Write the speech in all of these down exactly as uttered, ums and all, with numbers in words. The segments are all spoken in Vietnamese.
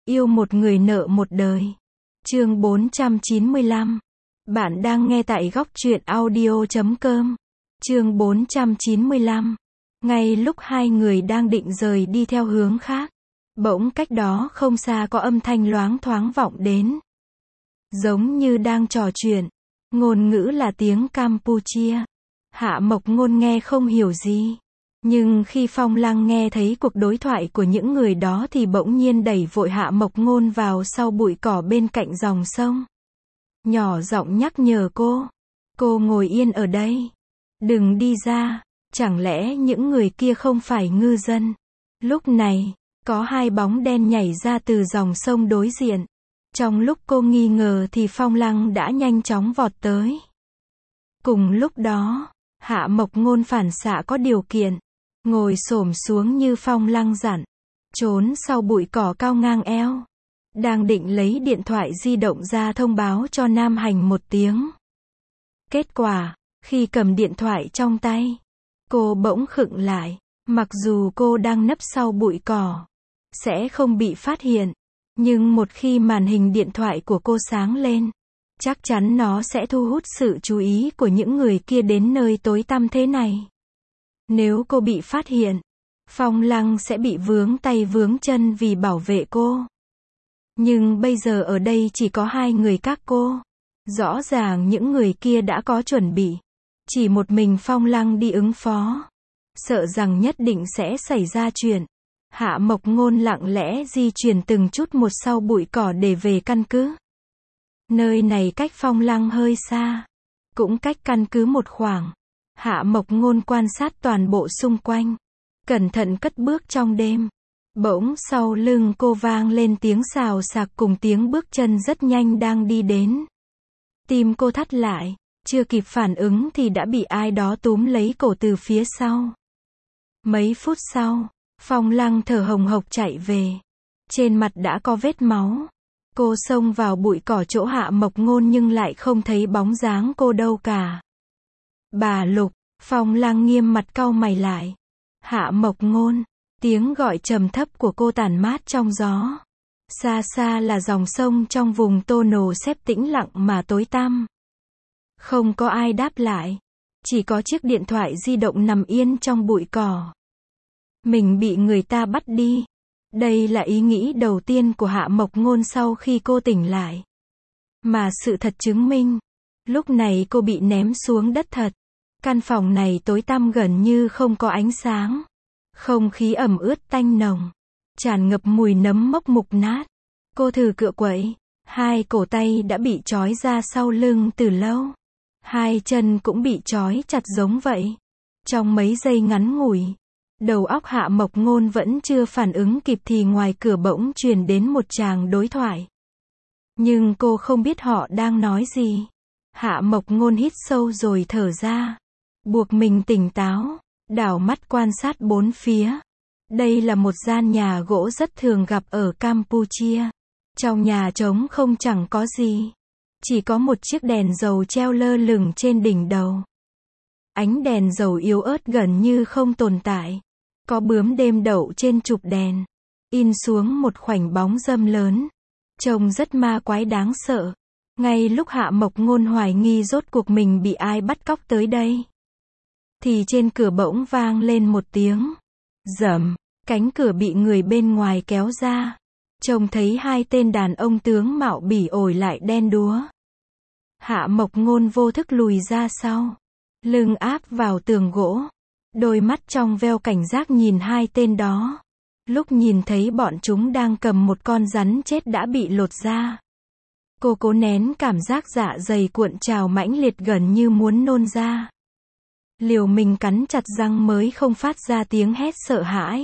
Yêu một người nợ một đời. Chương bốn trăm chín mươi lăm. Bạn đang nghe tại góc truyện audio chấm com. Chương bốn trăm chín mươi lăm. Ngay lúc hai người đang định rời đi theo hướng khác, bỗng cách đó không xa có âm thanh loáng thoáng vọng đến. Giống như đang trò chuyện. Ngôn ngữ là tiếng Campuchia. Hạ Mộc Ngôn nghe không hiểu gì. Nhưng khi Phong Lăng nghe thấy cuộc đối thoại của những người đó thì bỗng nhiên đẩy vội Hạ Mộc Ngôn vào sau bụi cỏ bên cạnh dòng sông. Nhỏ giọng nhắc nhở cô. Cô ngồi yên ở đây. Đừng đi ra. Chẳng lẽ những người kia không phải ngư dân? Lúc này, có hai bóng đen nhảy ra từ dòng sông đối diện. Trong lúc cô nghi ngờ thì Phong Lăng đã nhanh chóng vọt tới. Cùng lúc đó, Hạ Mộc Ngôn phản xạ có điều kiện, ngồi xổm xuống như Phong Lăng dặn, trốn sau bụi cỏ cao ngang eo. Đang định lấy điện thoại di động ra thông báo cho Nam Hành một tiếng. Kết quả, khi cầm điện thoại trong tay, cô bỗng khựng lại. Mặc dù cô đang nấp sau bụi cỏ, sẽ không bị phát hiện, nhưng một khi màn hình điện thoại của cô sáng lên, chắc chắn nó sẽ thu hút sự chú ý của những người kia đến nơi tối tăm thế này. Nếu cô bị phát hiện, Phong Lăng sẽ bị vướng tay vướng chân vì bảo vệ cô. Nhưng bây giờ ở đây chỉ có hai người các cô. Rõ ràng những người kia đã có chuẩn bị. Chỉ một mình Phong Lăng đi ứng phó. Sợ rằng nhất định sẽ xảy ra chuyện. Hạ Mộc Ngôn lặng lẽ di chuyển từng chút một sau bụi cỏ để về căn cứ. Nơi này cách Phong Lăng hơi xa, cũng cách căn cứ một khoảng. Hạ Mộc Ngôn quan sát toàn bộ xung quanh, cẩn thận cất bước trong đêm. Bỗng sau lưng cô vang lên tiếng xào xạc cùng tiếng bước chân rất nhanh đang đi đến. Tim cô thắt lại, chưa kịp phản ứng thì đã bị ai đó túm lấy cổ từ phía sau. Mấy phút sau, Phong Lăng thở hồng hộc chạy về. Trên mặt đã có vết máu. Cô xông vào bụi cỏ chỗ Hạ Mộc Ngôn nhưng lại không thấy bóng dáng cô đâu cả. Bà Lục, Phong Lăng nghiêm mặt cau mày lại. Hạ Mộc Ngôn, tiếng gọi trầm thấp của cô tản mát trong gió. Xa xa là dòng sông trong vùng Tô Nồ xếp tĩnh lặng mà tối tăm. Không có ai đáp lại. Chỉ có chiếc điện thoại di động nằm yên trong bụi cỏ. Mình bị người ta bắt đi. Đây là ý nghĩ đầu tiên của Hạ Mộc Ngôn sau khi cô tỉnh lại. Mà sự thật chứng minh, lúc này cô bị ném xuống đất thật. Căn phòng này tối tăm gần như không có ánh sáng. Không khí ẩm ướt tanh nồng, tràn ngập mùi nấm mốc mục nát. Cô thử cựa quậy, hai cổ tay đã bị trói ra sau lưng từ lâu. Hai chân cũng bị trói chặt giống vậy. Trong mấy giây ngắn ngủi, đầu óc Hạ Mộc Ngôn vẫn chưa phản ứng kịp thì ngoài cửa bỗng truyền đến một tràng đối thoại. Nhưng cô không biết họ đang nói gì. Hạ Mộc Ngôn hít sâu rồi thở ra, buộc mình tỉnh táo, đảo mắt quan sát bốn phía. Đây là một gian nhà gỗ rất thường gặp ở Campuchia. Trong nhà trống không chẳng có gì. Chỉ có một chiếc đèn dầu treo lơ lửng trên đỉnh đầu. Ánh đèn dầu yếu ớt gần như không tồn tại. Có bướm đêm đậu trên trục đèn, in xuống một khoảnh bóng râm lớn. Trông rất ma quái đáng sợ. Ngay lúc Hạ Mộc Ngôn hoài nghi rốt cuộc mình bị ai bắt cóc tới đây, thì trên cửa bỗng vang lên một tiếng rầm. Cánh cửa bị người bên ngoài kéo ra. Trông thấy hai tên đàn ông tướng mạo bỉ ổi lại đen đúa. Hạ Mộc Ngôn vô thức lùi ra sau, lưng áp vào tường gỗ. Đôi mắt trong veo cảnh giác nhìn hai tên đó. Lúc nhìn thấy bọn chúng đang cầm một con rắn chết đã bị lột da, cô cố nén cảm giác dạ dày cuộn trào mãnh liệt gần như muốn nôn ra. Liều mình cắn chặt răng mới không phát ra tiếng hét sợ hãi.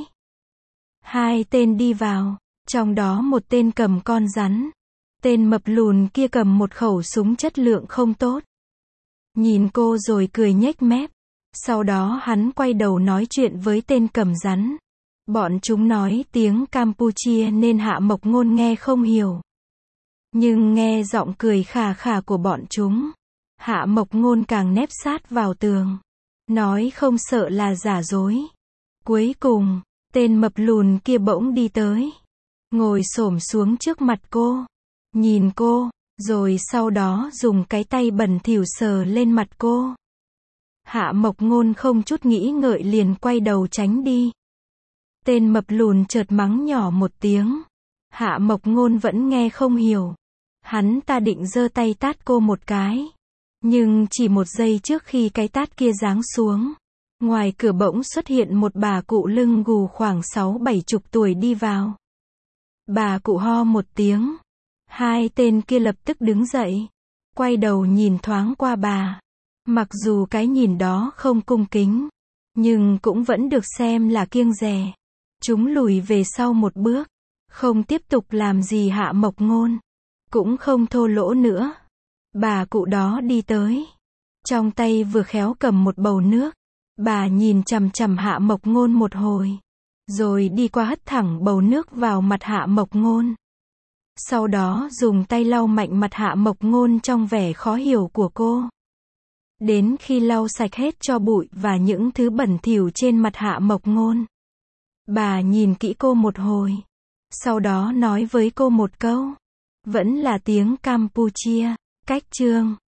Hai tên đi vào, trong đó một tên cầm con rắn. Tên mập lùn kia cầm một khẩu súng chất lượng không tốt. Nhìn cô rồi cười nhếch mép. Sau đó hắn quay đầu nói chuyện với tên cầm rắn. Bọn chúng nói tiếng Campuchia nên Hạ Mộc Ngôn nghe không hiểu. Nhưng nghe giọng cười khà khà của bọn chúng, Hạ Mộc Ngôn càng nép sát vào tường. Nói không sợ là giả dối. Cuối cùng, tên mập lùn kia bỗng đi tới. ngồi xổm xuống trước mặt cô, nhìn cô, rồi sau đó dùng cái tay bẩn thỉu sờ lên mặt cô. Hạ Mộc Ngôn không chút nghĩ ngợi liền quay đầu tránh đi. Tên mập lùn chợt mắng nhỏ một tiếng. Hạ Mộc Ngôn vẫn nghe không hiểu. Hắn ta định giơ tay tát cô một cái. Nhưng chỉ một giây trước khi cái tát kia giáng xuống, ngoài cửa bỗng xuất hiện một bà cụ lưng gù khoảng sáu bảy chục tuổi đi vào. Bà cụ ho một tiếng. Hai tên kia lập tức đứng dậy, quay đầu nhìn thoáng qua bà. Mặc dù cái nhìn đó không cung kính, nhưng cũng vẫn được xem là kiêng dè. Chúng lùi về sau một bước, không tiếp tục làm gì Hạ Mộc Ngôn, cũng không thô lỗ nữa. Bà cụ đó đi tới, trong tay vừa khéo cầm một bầu nước. Bà nhìn chằm chằm Hạ Mộc Ngôn một hồi, rồi đi qua hất thẳng bầu nước vào mặt Hạ Mộc Ngôn. Sau đó dùng tay lau mạnh mặt Hạ Mộc Ngôn trong vẻ khó hiểu của cô. Đến khi lau sạch hết tro bụi và những thứ bẩn thỉu trên mặt Hạ Mộc Ngôn, bà nhìn kỹ cô một hồi, sau đó nói với cô một câu, vẫn là tiếng Campuchia, cách chương